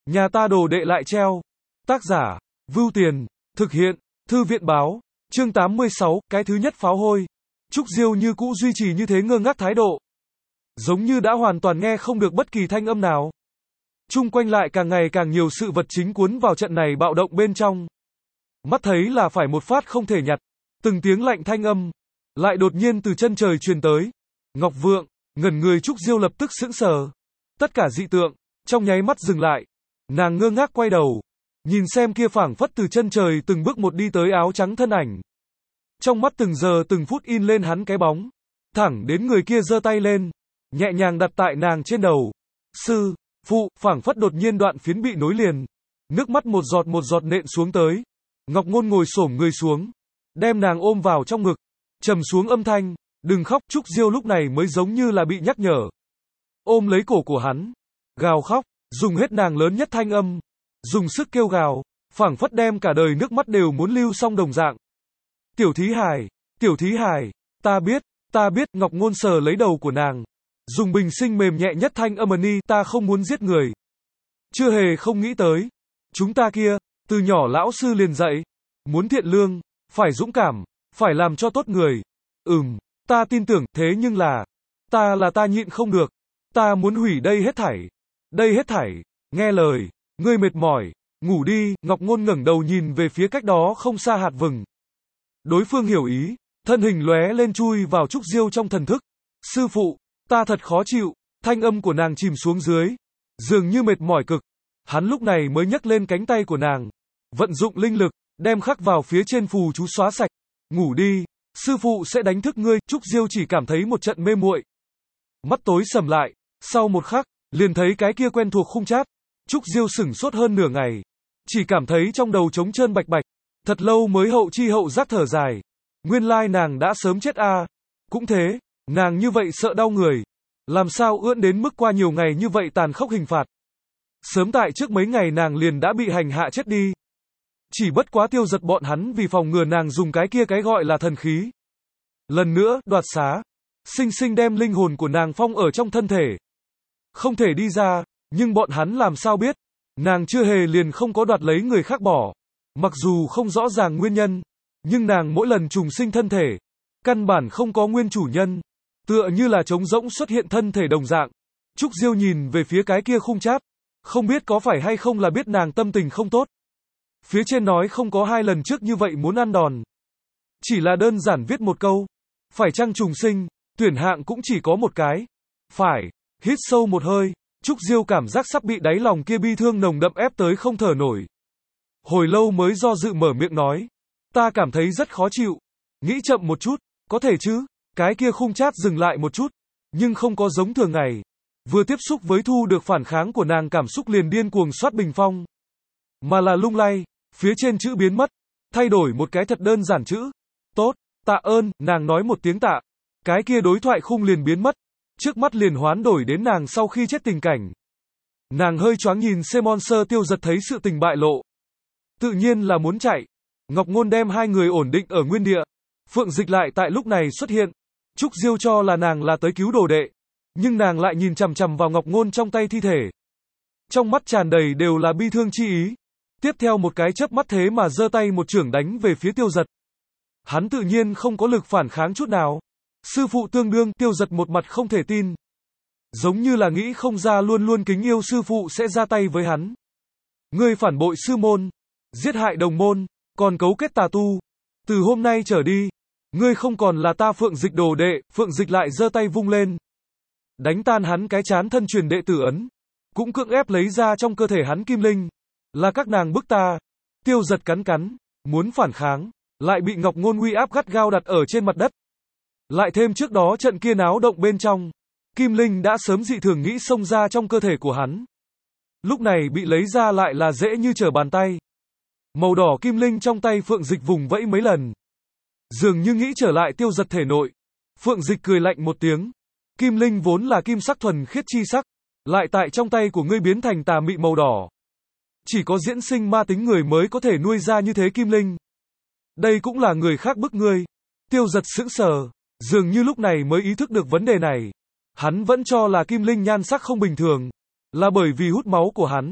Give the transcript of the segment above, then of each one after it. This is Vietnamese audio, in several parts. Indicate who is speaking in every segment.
Speaker 1: Nhà ta đồ đệ lại treo. Tác giả, Vưu Tiền, thực hiện, Thư viện báo, chương 86, cái thứ nhất pháo hôi. Trúc Diêu như cũ duy trì như thế ngơ ngác thái độ. Giống như đã hoàn toàn nghe không được bất kỳ thanh âm nào. Chung quanh lại càng ngày càng nhiều sự vật chính cuốn vào trận này bạo động bên trong. Mắt thấy là phải một phát không thể nhặt. Từng tiếng lạnh thanh âm lại đột nhiên từ chân trời truyền tới. Ngọc Vượng, ngẩn người Trúc Diêu lập tức sững sờ. Tất cả dị tượng trong nháy mắt dừng lại. Nàng ngơ ngác quay đầu, nhìn xem kia phảng phất từ chân trời từng bước một đi tới áo trắng thân ảnh. Trong mắt từng giờ từng phút in lên hắn cái bóng, thẳng đến người kia giơ tay lên, nhẹ nhàng đặt tại nàng trên đầu. Sư phụ, phảng phất đột nhiên đoạn phiến bị nối liền, nước mắt một giọt nện xuống tới. Ngọc Ngôn ngồi xổm người xuống, đem nàng ôm vào trong ngực, trầm xuống âm thanh, đừng khóc. Trúc Diêu lúc này mới giống như là bị nhắc nhở, ôm lấy cổ của hắn, gào khóc, dùng hết nàng lớn nhất thanh âm, dùng sức kêu gào, phảng phất đem cả đời nước mắt đều muốn lưu xong đồng dạng. Tiểu Thí Hải, ta biết, Ngọc Ngôn sờ lấy đầu của nàng, dùng bình sinh mềm nhẹ nhất thanh âm ta không muốn giết người. Chưa hề không nghĩ tới, chúng ta kia, từ nhỏ lão sư liền dạy, muốn thiện lương, phải dũng cảm, phải làm cho tốt người. Ta tin tưởng, thế nhưng là ta nhịn không được, ta muốn hủy đây hết thảy, nghe lời, ngươi mệt mỏi, ngủ đi. Ngọc Ngôn ngẩng đầu nhìn về phía cách đó không xa hạt vừng. Đối phương hiểu ý, thân hình lóe lên chui vào Trúc Diêu trong thần thức. Sư phụ, ta thật khó chịu, thanh âm của nàng chìm xuống dưới, dường như mệt mỏi cực. Hắn lúc này mới nhấc lên cánh tay của nàng, vận dụng linh lực, đem khắc vào phía trên phù chú xóa sạch. Ngủ đi, sư phụ sẽ đánh thức ngươi. Trúc Diêu chỉ cảm thấy một trận mê muội, mắt tối sầm lại, sau một khắc, liền thấy cái kia quen thuộc khung chát. Trúc Diêu sửng sốt hơn nửa ngày, chỉ cảm thấy trong đầu trống trơn bạch bạch, thật lâu mới hậu chi hậu giác thở dài. Nguyên lai nàng đã sớm chết a. Cũng thế, nàng như vậy sợ đau người, làm sao ưỡn đến mức qua nhiều ngày như vậy tàn khốc hình phạt. Sớm tại trước mấy ngày nàng liền đã bị hành hạ chết đi. Chỉ bất quá Tiêu Giật bọn hắn vì phòng ngừa nàng dùng cái kia cái gọi là thần khí, lần nữa đoạt xá, sinh sinh đem linh hồn của nàng phong ở trong thân thể, không thể đi ra. Nhưng bọn hắn làm sao biết, nàng chưa hề liền không có đoạt lấy người khác bỏ. Mặc dù không rõ ràng nguyên nhân, nhưng nàng mỗi lần trùng sinh thân thể, căn bản không có nguyên chủ nhân, tựa như là trống rỗng xuất hiện thân thể đồng dạng. Trúc Diêu nhìn về phía cái kia khung chát, không biết có phải hay không là biết nàng tâm tình không tốt. Phía trên nói không có 2 lần trước như vậy muốn ăn đòn. Chỉ là đơn giản viết một câu, phải chăng trùng sinh, tuyển hạng cũng chỉ có một cái. Phải. Hít sâu một hơi, Trúc Diêu cảm giác sắp bị đáy lòng kia bi thương nồng đậm ép tới không thở nổi. Hồi lâu mới do dự mở miệng nói, ta cảm thấy rất khó chịu, nghĩ chậm một chút, có thể chứ? Cái kia khung chát dừng lại một chút, nhưng không có giống thường ngày. Vừa tiếp xúc với thu được phản kháng của nàng cảm xúc liền điên cuồng soát bình phong, mà là lung lay, phía trên chữ biến mất, thay đổi một cái thật đơn giản chữ. Tốt, tạ ơn. Nàng nói một tiếng tạ, cái kia đối thoại khung liền biến mất. Trước mắt liền hoán đổi đến nàng sau khi chết tình cảnh. Nàng hơi choáng nhìn Monster. Tiêu Giật thấy sự tình bại lộ, tự nhiên là muốn chạy. Ngọc Ngôn đem 2 người ổn định ở nguyên địa. Phượng Dịch lại tại lúc này xuất hiện. Trúc Diêu cho là nàng là tới cứu đồ đệ, nhưng nàng lại nhìn chằm chằm vào Ngọc Ngôn trong tay thi thể, trong mắt tràn đầy đều là bi thương chi ý. Tiếp theo một cái chớp mắt thế mà giơ tay một chưởng đánh về phía Tiêu Giật. Hắn tự nhiên không có lực phản kháng chút nào. Sư phụ tương đương. Tiêu Giật một mặt không thể tin, giống như là nghĩ không ra luôn luôn kính yêu sư phụ sẽ ra tay với hắn. Ngươi phản bội sư môn, giết hại đồng môn, còn cấu kết tà tu. Từ hôm nay trở đi, ngươi không còn là ta Phượng Dịch đồ đệ. Phượng Dịch lại giơ tay vung lên, đánh tan hắn cái chán thân truyền đệ tử ấn, cũng cưỡng ép lấy ra trong cơ thể hắn kim linh. Là các nàng bức ta. Tiêu Giật cắn, muốn phản kháng, lại bị Ngọc Ngôn uy áp gắt gao đặt ở trên mặt đất. Lại thêm trước đó trận kia náo động bên trong, kim linh đã sớm dị thường nghĩ xông ra trong cơ thể của hắn. Lúc này bị lấy ra lại là dễ như trở bàn tay. Màu đỏ kim linh trong tay Phượng Dịch vùng vẫy mấy lần, dường như nghĩ trở lại Tiêu Giật thể nội. Phượng Dịch cười lạnh một tiếng, kim linh vốn là kim sắc thuần khiết chi sắc, lại tại trong tay của ngươi biến thành tà mị màu đỏ. Chỉ có diễn sinh ma tính người mới có thể nuôi ra như thế kim linh. Đây cũng là người khác bức ngươi. Tiêu Giật sững sờ, dường như lúc này mới ý thức được vấn đề này. Hắn vẫn cho là kim linh nhan sắc không bình thường, là bởi vì hút máu của hắn.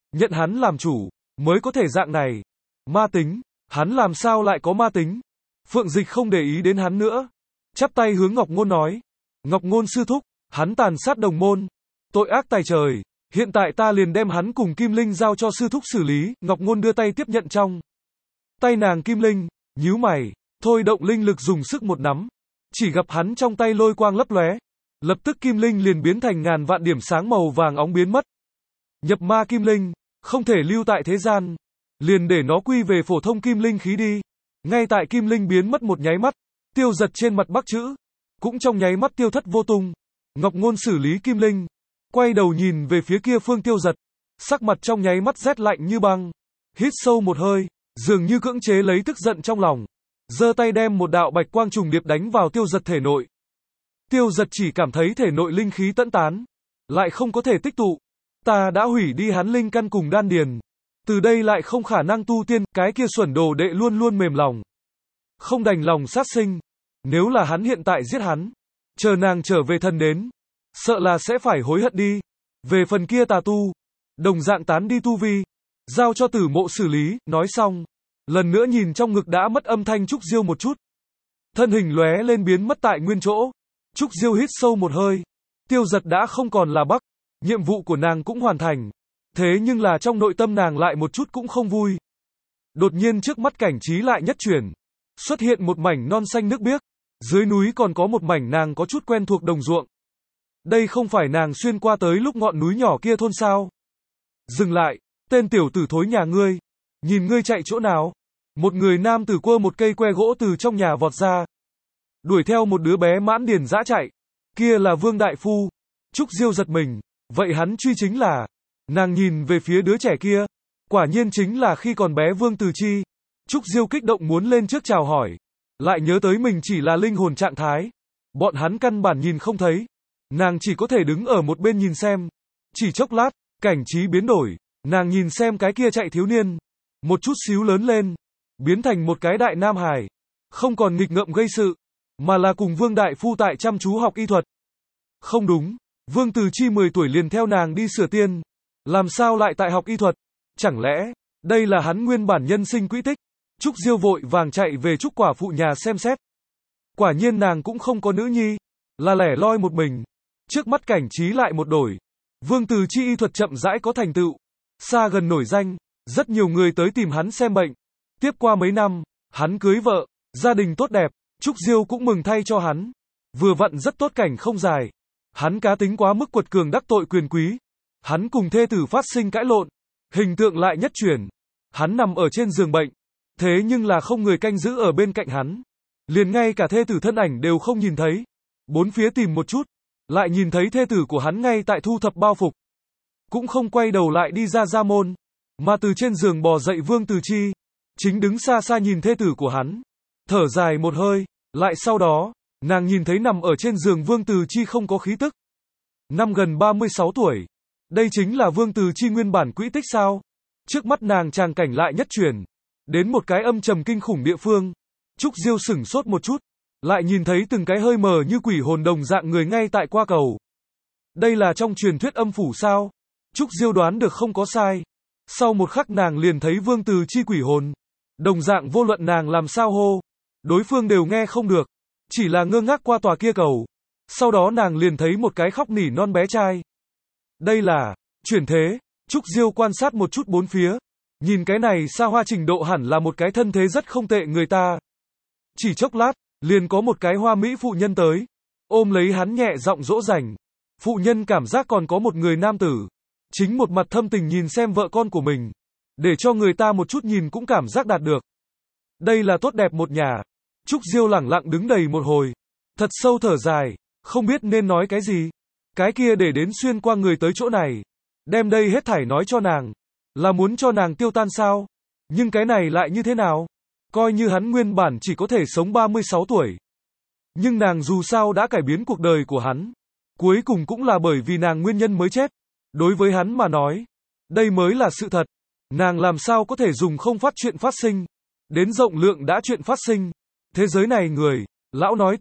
Speaker 1: nhận hắn làm chủ, mới có thể dạng này. Ma tính, hắn làm sao lại có ma tính? Phượng Dịch không để ý đến hắn nữa. Chắp tay hướng Ngọc Ngôn nói. Ngọc Ngôn sư thúc, hắn tàn sát đồng môn. Tội ác tày trời. Hiện tại ta liền đem hắn cùng Kim Linh giao cho sư thúc xử lý. Ngọc Ngôn đưa tay tiếp nhận trong tay nàng Kim Linh, nhíu mày, thôi động linh lực dùng sức một nắm. Chỉ gặp hắn trong tay lôi quang lấp lóe. Lập tức Kim Linh liền biến thành ngàn vạn điểm sáng màu vàng óng biến mất. Nhập ma Kim Linh, không thể lưu tại thế gian. Liền để nó quy về phổ thông Kim Linh khí đi. Ngay tại Kim Linh biến mất một nháy mắt, Tiêu Giật trên mặt bắc chữ cũng trong nháy mắt tiêu thất vô tung. Ngọc Ngôn xử lý Kim Linh, quay đầu nhìn về phía kia phương Tiêu Giật, sắc mặt trong nháy mắt rét lạnh như băng, hít sâu một hơi, dường như cưỡng chế lấy tức giận trong lòng, giơ tay đem một đạo bạch quang trùng điệp đánh vào Tiêu Giật thể nội. Tiêu Giật chỉ cảm thấy thể nội linh khí tẫn tán, lại không có thể tích tụ. Ta đã hủy đi hắn linh căn cùng đan điền, từ đây lại không khả năng tu tiên. Cái kia xuẩn đồ đệ luôn luôn mềm lòng, không đành lòng sát sinh. Nếu là hắn hiện tại giết hắn, chờ nàng trở về thần đến, sợ là sẽ phải hối hận đi. Về phần kia tà tu, đồng dạng tán đi tu vi, giao cho Tử Mộ xử lý. Nói xong, lần nữa nhìn trong ngực đã mất âm thanh Trúc Diêu một chút, thân hình lóe lên biến mất tại nguyên chỗ. Trúc Diêu hít sâu một hơi, Tiêu Giật đã không còn là Bắc, nhiệm vụ của nàng cũng hoàn thành. Thế nhưng là trong nội tâm nàng lại một chút cũng không vui. Đột nhiên trước mắt cảnh trí lại nhất chuyển, xuất hiện một mảnh non xanh nước biếc, dưới núi còn có một mảnh nàng có chút quen thuộc đồng ruộng. Đây không phải nàng xuyên qua tới lúc ngọn núi nhỏ kia thôn sao? Dừng lại, tên tiểu tử thối nhà ngươi, nhìn ngươi chạy chỗ nào? Một người nam tử quơ một cây que gỗ từ trong nhà vọt ra, đuổi theo một đứa bé mãn điền dã chạy. Kia là Vương đại phu. Trúc Diêu giật mình, vậy hắn truy chính là? Nàng nhìn về phía đứa trẻ kia, quả nhiên chính là khi còn bé Vương Từ Chi. Trúc Diêu kích động muốn lên trước chào hỏi, lại nhớ tới mình chỉ là linh hồn trạng thái, bọn hắn căn bản nhìn không thấy. Nàng chỉ có thể đứng ở một bên nhìn xem. Chỉ chốc lát, cảnh trí biến đổi, nàng nhìn xem cái kia chạy thiếu niên, một chút xíu lớn lên, biến thành một cái đại nam hài, không còn nghịch ngợm gây sự, mà là cùng Vương đại phu tại chăm chú học y thuật. Không đúng, Vương Từ Chi 10 tuổi liền theo nàng đi sửa tiên, làm sao lại tại học y thuật? Chẳng lẽ đây là hắn nguyên bản nhân sinh quỹ tích? Trúc Diêu vội vàng chạy về Trúc quả phụ nhà xem xét. Quả nhiên nàng cũng không có nữ nhi, là lẻ loi một mình. Trước mắt cảnh trí lại một đổi, Vương Từ Chi y thuật chậm rãi có thành tựu, xa gần nổi danh, rất nhiều người tới tìm hắn xem bệnh. Tiếp qua mấy năm, hắn cưới vợ, gia đình tốt đẹp, Trúc Diêu cũng mừng thay cho hắn. Vừa vặn rất tốt cảnh không dài. Hắn cá tính quá mức quật cường đắc tội quyền quý. Hắn cùng thê tử phát sinh cãi lộn, hình tượng lại nhất chuyển. Hắn nằm ở trên giường bệnh, thế nhưng là không người canh giữ ở bên cạnh hắn. Liền ngay cả thê tử thân ảnh đều không nhìn thấy. Bốn phía tìm một chút, lại nhìn thấy thê tử của hắn ngay tại thu thập bao phục. Cũng không quay đầu lại đi ra gia môn, mà từ trên giường bò dậy Vương Từ Chi, chính đứng xa xa nhìn thê tử của hắn, thở dài một hơi, lại sau đó, nàng nhìn thấy nằm ở trên giường Vương Từ Chi không có khí tức. Năm gần 36 tuổi, đây chính là Vương Từ Chi nguyên bản quỹ tích sao? Trước mắt nàng tràng cảnh lại nhất chuyển, đến một cái âm trầm kinh khủng địa phương. Trúc Diêu sửng sốt một chút, lại nhìn thấy từng cái hơi mờ như quỷ hồn đồng dạng người ngay tại qua cầu. Đây là trong truyền thuyết âm phủ sao? Trúc Diêu đoán được không có sai. Sau một khắc nàng liền thấy Vương Từ Chi quỷ hồn. Đồng dạng vô luận nàng làm sao hô, đối phương đều nghe không được, chỉ là ngơ ngác qua tòa kia cầu. Sau đó nàng liền thấy một cái khóc nỉ non bé trai. Đây là chuyển thế. Trúc Diêu quan sát một chút bốn phía, nhìn cái này xa hoa trình độ hẳn là một cái thân thế rất không tệ người ta. Chỉ chốc lát, liền có một cái hoa mỹ phụ nhân tới, ôm lấy hắn nhẹ giọng dỗ dành. Phụ nhân cảm giác còn có một người nam tử, chính một mặt thâm tình nhìn xem vợ con của mình, để cho người ta một chút nhìn cũng cảm giác đạt được. Đây là tốt đẹp một nhà. Trúc Diêu lẳng lặng đứng đầy một hồi, thật sâu thở dài, không biết nên nói cái gì. Cái kia để đến xuyên qua người tới chỗ này, đem đây hết thảy nói cho nàng, là muốn cho nàng tiêu tan sao? Nhưng cái này lại như thế nào? Coi như hắn nguyên bản chỉ có thể sống 36 tuổi. Nhưng nàng dù sao đã cải biến cuộc đời của hắn. Cuối cùng cũng là bởi vì nàng nguyên nhân mới chết. Đối với hắn mà nói, đây mới là sự thật. Nàng làm sao có thể dùng không phát chuyện phát sinh, đến rộng lượng đã chuyện phát sinh. Thế giới này người, lão nói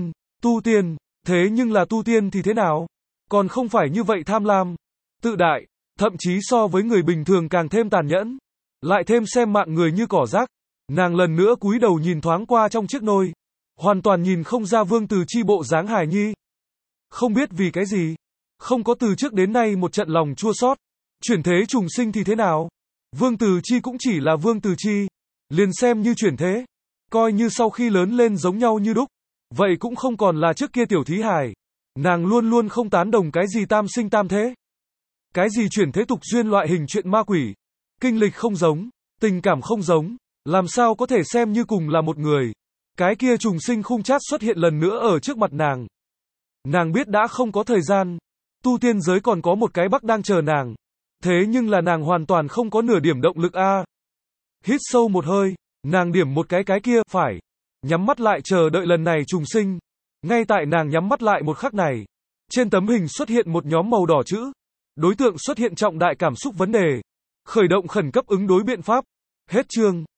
Speaker 1: tu tiên, thế nhưng là tu tiên thì thế nào? Còn không phải như vậy tham lam, tự đại, thậm chí so với người bình thường càng thêm tàn nhẫn. Lại thêm xem mạng người như cỏ rác, nàng lần nữa cúi đầu nhìn thoáng qua trong chiếc nôi, hoàn toàn nhìn không ra Vương Từ Chi bộ dáng hài nhi. Không biết vì cái gì, không có từ trước đến nay một trận lòng chua xót. Chuyển thế trùng sinh thì thế nào? Vương Từ Chi cũng chỉ là Vương Từ Chi, liền xem như chuyển thế, coi như sau khi lớn lên giống nhau như đúc, vậy cũng không còn là trước kia tiểu thí hài. Nàng luôn luôn không tán đồng cái gì tam sinh tam thế, cái gì chuyển thế tục duyên loại hình chuyện ma quỷ, kinh lịch không giống, tình cảm không giống, làm sao có thể xem như cùng là một người. Cái kia trùng sinh khung chát xuất hiện lần nữa ở trước mặt nàng. Nàng biết đã không có thời gian, tu tiên giới còn có một cái bắc đang chờ nàng. Thế nhưng là nàng hoàn toàn không có nửa điểm động lực a. Hít sâu một hơi, nàng điểm một cái kia, phải. Nhắm mắt lại chờ đợi lần này trùng sinh. Ngay tại nàng nhắm mắt lại một khắc này, trên tấm hình xuất hiện một nhóm màu đỏ chữ. Đối tượng xuất hiện trọng đại cảm xúc vấn đề. Khởi động khẩn cấp ứng đối biện pháp. Hết chương.